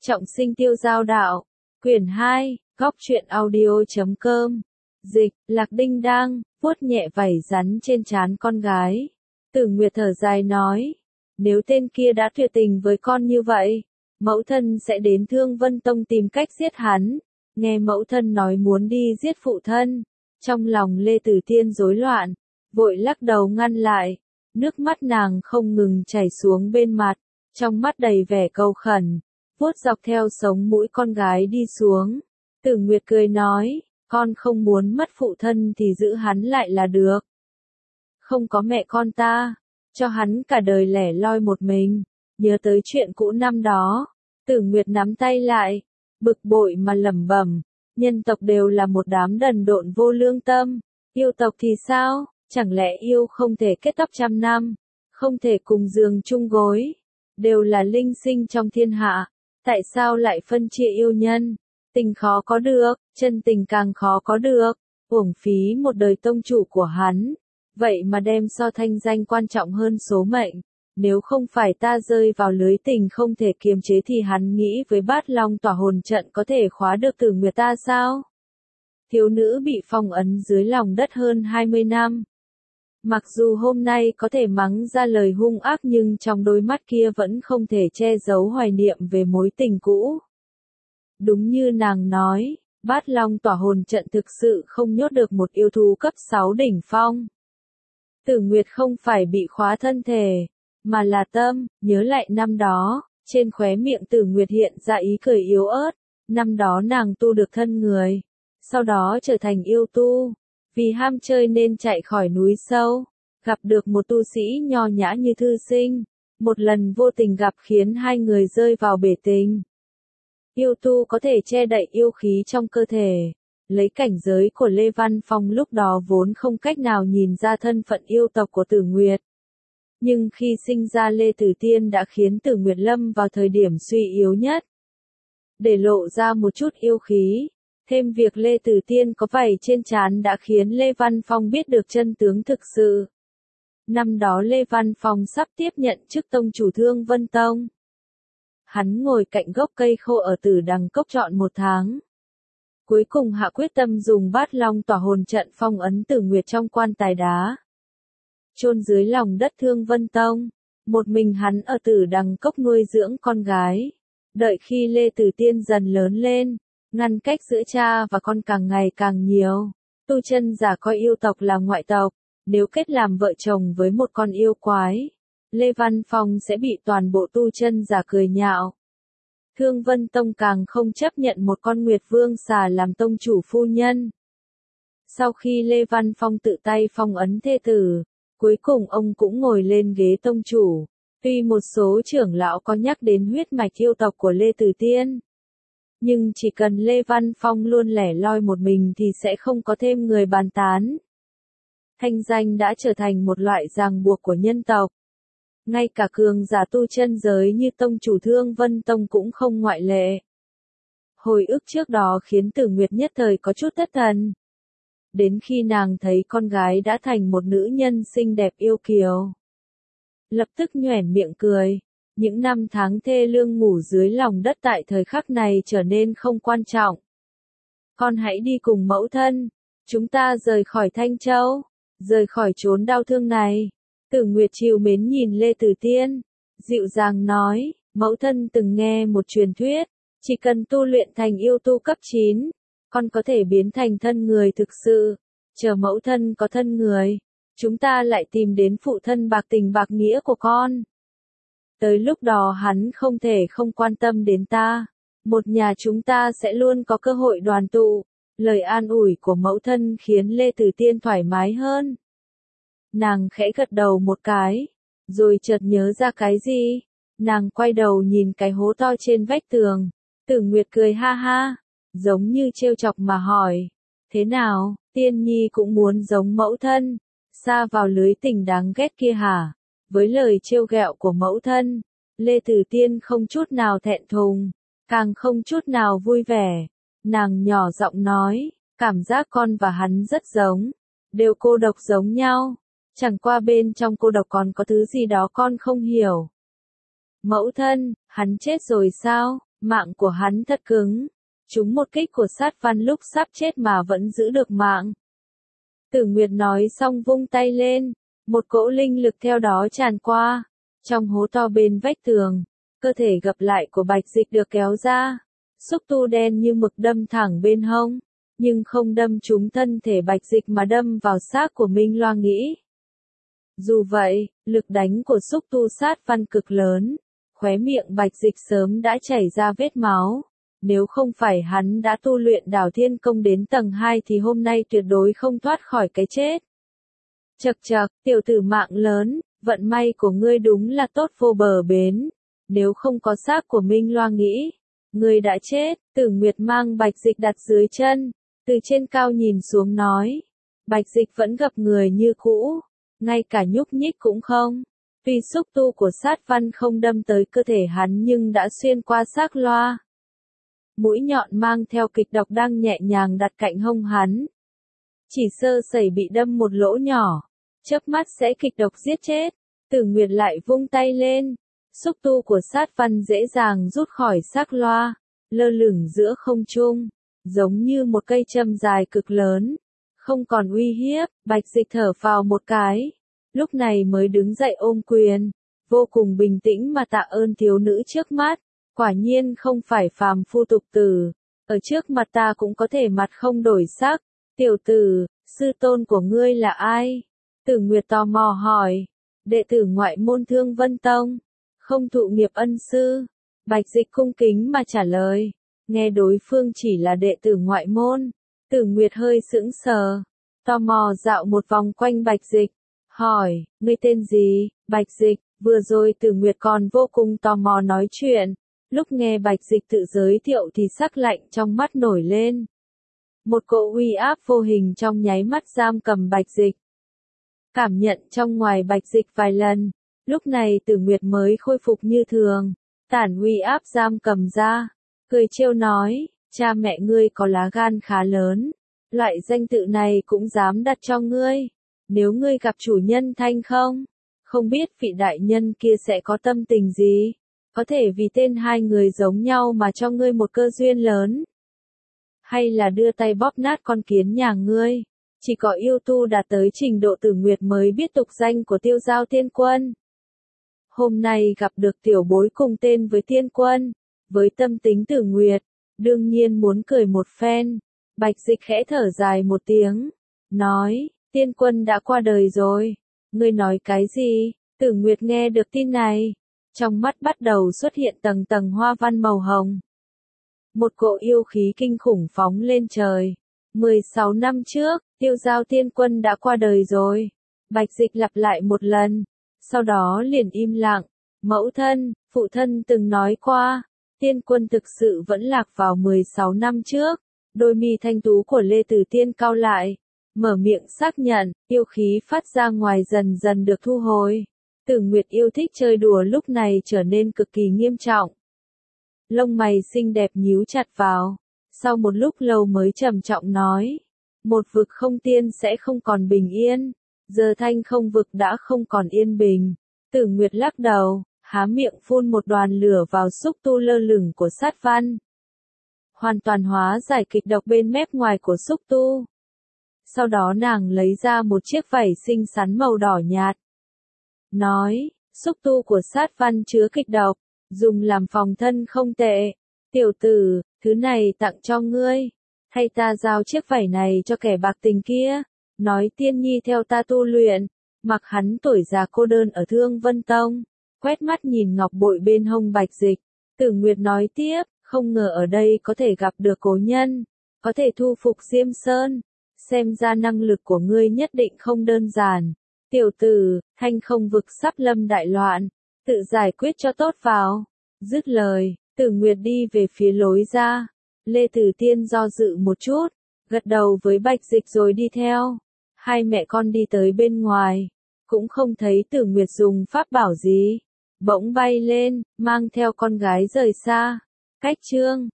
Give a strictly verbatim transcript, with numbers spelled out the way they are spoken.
Trọng sinh tiêu giao đạo. Quyển hai, góc truyện audio.com. Dịch, Lạc Đinh Đang, vuốt nhẹ vảy rắn trên trán con gái. Tử Nguyệt thở dài nói, nếu tên kia đã tuyệt tình với con như vậy, mẫu thân sẽ đến Thương Vân Tông tìm cách giết hắn. Nghe mẫu thân nói muốn đi giết phụ thân, trong lòng Lê Tử Tiên rối loạn, vội lắc đầu ngăn lại, nước mắt nàng không ngừng chảy xuống bên mặt, trong mắt đầy vẻ cầu khẩn, vuốt dọc theo sống mũi con gái đi xuống. Tử Nguyệt cười nói, con không muốn mất phụ thân thì giữ hắn lại là được. Không có mẹ con ta, cho hắn cả đời lẻ loi một mình. Nhớ tới chuyện cũ năm đó, Tử Nguyệt nắm tay lại, bực bội mà lẩm bẩm, nhân tộc đều là một đám đần độn vô lương tâm, yêu tộc thì sao, chẳng lẽ yêu không thể kết tóc trăm năm, không thể cùng giường chung gối, đều là linh sinh trong thiên hạ, tại sao lại phân chia yêu nhân, tình khó có được, chân tình càng khó có được, uổng phí một đời tông chủ của hắn, vậy mà đem so thanh danh quan trọng hơn số mệnh. Nếu không phải ta rơi vào lưới tình không thể kiềm chế thì hắn nghĩ với Bát Long tỏa hồn trận có thể khóa được Tử Nguyệt ta sao? Thiếu nữ bị phong ấn dưới lòng đất hơn hai mươi năm. Mặc dù hôm nay có thể mắng ra lời hung ác nhưng trong đôi mắt kia vẫn không thể che giấu hoài niệm về mối tình cũ. Đúng như nàng nói, Bát Long tỏa hồn trận thực sự không nhốt được một yêu thú cấp sáu đỉnh phong. Tử Nguyệt không phải bị khóa thân thể, mà là tâm. Nhớ lại năm đó, trên khóe miệng Tử Nguyệt hiện ra ý cười yếu ớt, năm đó nàng tu được thân người, sau đó trở thành yêu tu, vì ham chơi nên chạy khỏi núi sâu, gặp được một tu sĩ nho nhã như thư sinh, một lần vô tình gặp khiến hai người rơi vào bể tình. Yêu tu có thể che đậy yêu khí trong cơ thể, lấy cảnh giới của Lê Văn Phong lúc đó vốn không cách nào nhìn ra thân phận yêu tộc của Tử Nguyệt. Nhưng khi sinh ra Lê Tử Tiên đã khiến Tử Nguyệt lâm vào thời điểm suy yếu nhất. Để lộ ra một chút yêu khí, thêm việc Lê Tử Tiên có vảy trên trán đã khiến Lê Văn Phong biết được chân tướng thực sự. Năm đó Lê Văn Phong sắp tiếp nhận chức tông chủ Thương Vân Tông. Hắn ngồi cạnh gốc cây khô ở Tử Đằng Cốc trọn một tháng. Cuối cùng hạ quyết tâm dùng Bát Long tỏa hồn trận phong ấn Tử Nguyệt trong quan tài đá. Chôn dưới lòng đất Thương Vân Tông, một mình hắn ở Tử Đằng Cốc nuôi dưỡng con gái. Đợi khi Lê Tử Tiên dần lớn lên, ngăn cách giữa cha và con càng ngày càng nhiều. Tu chân giả coi yêu tộc là ngoại tộc, nếu kết làm vợ chồng với một con yêu quái, Lê Văn Phong sẽ bị toàn bộ tu chân giả cười nhạo. Thương Vân Tông càng không chấp nhận một con Nguyệt Vương xà làm tông chủ phu nhân. Sau khi Lê Văn Phong tự tay phong ấn thê tử, cuối cùng ông cũng ngồi lên ghế tông chủ. Tuy một số trưởng lão có nhắc đến huyết mạch yêu tộc của Lê Tử Tiên, nhưng chỉ cần Lê Văn Phong luôn lẻ loi một mình thì sẽ không có thêm người bàn tán. Thanh danh đã trở thành một loại ràng buộc của nhân tộc. Ngay cả cường giả tu chân giới như tông chủ Thương Vân Tông cũng không ngoại lệ. Hồi ức trước đó khiến Tử Nguyệt nhất thời có chút thất thần. Đến khi nàng thấy con gái đã thành một nữ nhân xinh đẹp yêu kiều, lập tức nhoẻn miệng cười. Những năm tháng thê lương ngủ dưới lòng đất tại thời khắc này trở nên không quan trọng. Con hãy đi cùng mẫu thân, chúng ta rời khỏi Thanh Châu, rời khỏi chốn đau thương này. Tử Nguyệt trìu mến nhìn Lê Tử Tiên, dịu dàng nói, mẫu thân từng nghe một truyền thuyết, chỉ cần tu luyện thành yêu tu cấp chín, con có thể biến thành thân người thực sự. Chờ mẫu thân có thân người, chúng ta lại tìm đến phụ thân bạc tình bạc nghĩa của con. Tới lúc đó hắn không thể không quan tâm đến ta. Một nhà chúng ta sẽ luôn có cơ hội đoàn tụ. Lời an ủi của mẫu thân khiến Lê Tử Tiên thoải mái hơn. Nàng khẽ gật đầu một cái, rồi chợt nhớ ra cái gì. Nàng quay đầu nhìn cái hố to trên vách tường. Tử Nguyệt cười ha ha, giống như trêu chọc mà hỏi. Thế nào, Tiên Nhi cũng muốn giống mẫu thân, sa vào lưới tình đáng ghét kia hả? Với lời trêu ghẹo của mẫu thân, Lê Tử Tiên không chút nào thẹn thùng, càng không chút nào vui vẻ. Nàng nhỏ giọng nói, cảm giác con và hắn rất giống, đều cô độc giống nhau. Chẳng qua bên trong cô độc còn có thứ gì đó con không hiểu. Mẫu thân, hắn chết rồi sao? Mạng của hắn thật cứng. Trúng một kích của sát văn lúc sắp chết mà vẫn giữ được mạng. Tử Nguyệt nói xong vung tay lên. Một cỗ linh lực theo đó tràn qua. Trong hố to bên vách tường, cơ thể gập lại của Bạch Dịch được kéo ra. Xúc tu đen như mực đâm thẳng bên hông, nhưng không đâm trúng thân thể Bạch Dịch mà đâm vào xác của Minh Loa Nghĩ. Dù vậy, lực đánh của xúc tu sát văn cực lớn, khóe miệng Bạch Dịch sớm đã chảy ra vết máu. Nếu không phải hắn đã tu luyện Đảo Thiên Công đến tầng hai thì hôm nay tuyệt đối không thoát khỏi cái chết. Chậc chậc, tiểu tử mạng lớn, vận may của ngươi đúng là tốt vô bờ bến. Nếu không có xác của Minh Loa Nghĩ, ngươi đã chết. Tử Nguyệt mang Bạch Dịch đặt dưới chân, từ trên cao nhìn xuống nói. Bạch Dịch vẫn gập người như cũ, ngay cả nhúc nhích cũng không. Tuy xúc tu của sát văn không đâm tới cơ thể hắn nhưng đã xuyên qua xác loa. Mũi nhọn mang theo kịch độc đang nhẹ nhàng đặt cạnh hông hắn. Chỉ sơ sẩy bị đâm một lỗ nhỏ, chớp mắt sẽ kịch độc giết chết. Tử Nguyệt lại vung tay lên, xúc tu của sát văn dễ dàng rút khỏi xác loa, lơ lửng giữa không trung, giống như một cây châm dài cực lớn, không còn uy hiếp. Bạch Dịch thở phào một cái, lúc này mới đứng dậy ôm quyền, vô cùng bình tĩnh mà tạ ơn thiếu nữ trước mắt. Quả nhiên không phải phàm phu tục tử, ở trước mặt ta cũng có thể mặt không đổi sắc. Tiểu tử, sư tôn của ngươi là ai? Tử Nguyệt tò mò hỏi. Đệ tử ngoại môn Thương Vân Tông, không thụ nghiệp ân sư. Bạch Dịch cung kính mà trả lời. Nghe đối phương chỉ là đệ tử ngoại môn, Tử Nguyệt hơi sững sờ, tò mò dạo một vòng quanh Bạch Dịch, hỏi, ngươi tên gì? Bạch Dịch. Vừa rồi Tử Nguyệt còn vô cùng tò mò nói chuyện, lúc nghe Bạch Dịch tự giới thiệu thì sắc lạnh trong mắt nổi lên. Một cỗ uy áp vô hình trong nháy mắt giam cầm Bạch Dịch. Cảm nhận trong ngoài Bạch Dịch vài lần, lúc này Tử Nguyệt mới khôi phục như thường, tản uy áp giam cầm ra, cười trêu nói, cha mẹ ngươi có lá gan khá lớn, loại danh tự này cũng dám đặt cho ngươi. Nếu ngươi gặp chủ nhân Thanh không, không biết vị đại nhân kia sẽ có tâm tình gì, có thể vì tên hai người giống nhau mà cho ngươi một cơ duyên lớn, hay là đưa tay bóp nát con kiến nhà ngươi. Chỉ có yêu tu đạt tới trình độ Tử Nguyệt mới biết tục danh của Tiêu Giao Tiên Quân. Hôm nay gặp được tiểu bối cùng tên với Tiên Quân, với tâm tính Tử Nguyệt, đương nhiên muốn cười một phen. Bạch Dịch khẽ thở dài một tiếng, nói, Tiên Quân đã qua đời rồi. Ngươi nói cái gì? Tử Nguyệt nghe được tin này, trong mắt bắt đầu xuất hiện tầng tầng hoa văn màu hồng. Một cỗ yêu khí kinh khủng phóng lên trời. mười sáu năm trước, Tiêu Giao Tiên Quân đã qua đời rồi. Bạch Dịch lặp lại một lần, sau đó liền im lặng. Mẫu thân, phụ thân từng nói qua, Tiên Quân thực sự vẫn lạc vào mười sáu năm trước. Đôi mi thanh tú của Lê Tử Tiên cau lại, mở miệng xác nhận, yêu khí phát ra ngoài dần dần được thu hồi. Tử Nguyệt yêu thích chơi đùa lúc này trở nên cực kỳ nghiêm trọng. Lông mày xinh đẹp nhíu chặt vào, sau một lúc lâu mới trầm trọng nói, một vực không tiên sẽ không còn bình yên, giờ Thanh không vực đã không còn yên bình. Tử Nguyệt lắc đầu, há miệng phun một đoàn lửa vào xúc tu lơ lửng của sát văn. Hoàn toàn hóa giải kịch độc bên mép ngoài của xúc tu. Sau đó nàng lấy ra một chiếc vảy xinh xắn màu đỏ nhạt. Nói, xúc tu của sát văn chứa kịch độc, dùng làm phòng thân không tệ. Tiểu tử, thứ này tặng cho ngươi. Hay ta giao chiếc vảy này cho kẻ bạc tình kia. Nói Tiên Nhi theo ta tu luyện. Mặc hắn tuổi già cô đơn ở Thương Vân Tông. Quét mắt nhìn ngọc bội bên hông Bạch Dịch. Tử Nguyệt nói tiếp, không ngờ ở đây có thể gặp được cố nhân. Có thể thu phục Diêm Sơn. Xem ra năng lực của ngươi nhất định không đơn giản. Tiểu tử, Thanh không vực sắp lâm đại loạn. Tự giải quyết cho tốt vào. Dứt lời, Tử Nguyệt đi về phía lối ra. Lê Tử Tiên do dự một chút, gật đầu với Bạch Dịch rồi đi theo. Hai mẹ con đi tới bên ngoài, cũng không thấy Tử Nguyệt dùng pháp bảo gì. Bỗng bay lên, mang theo con gái rời xa. Cách chương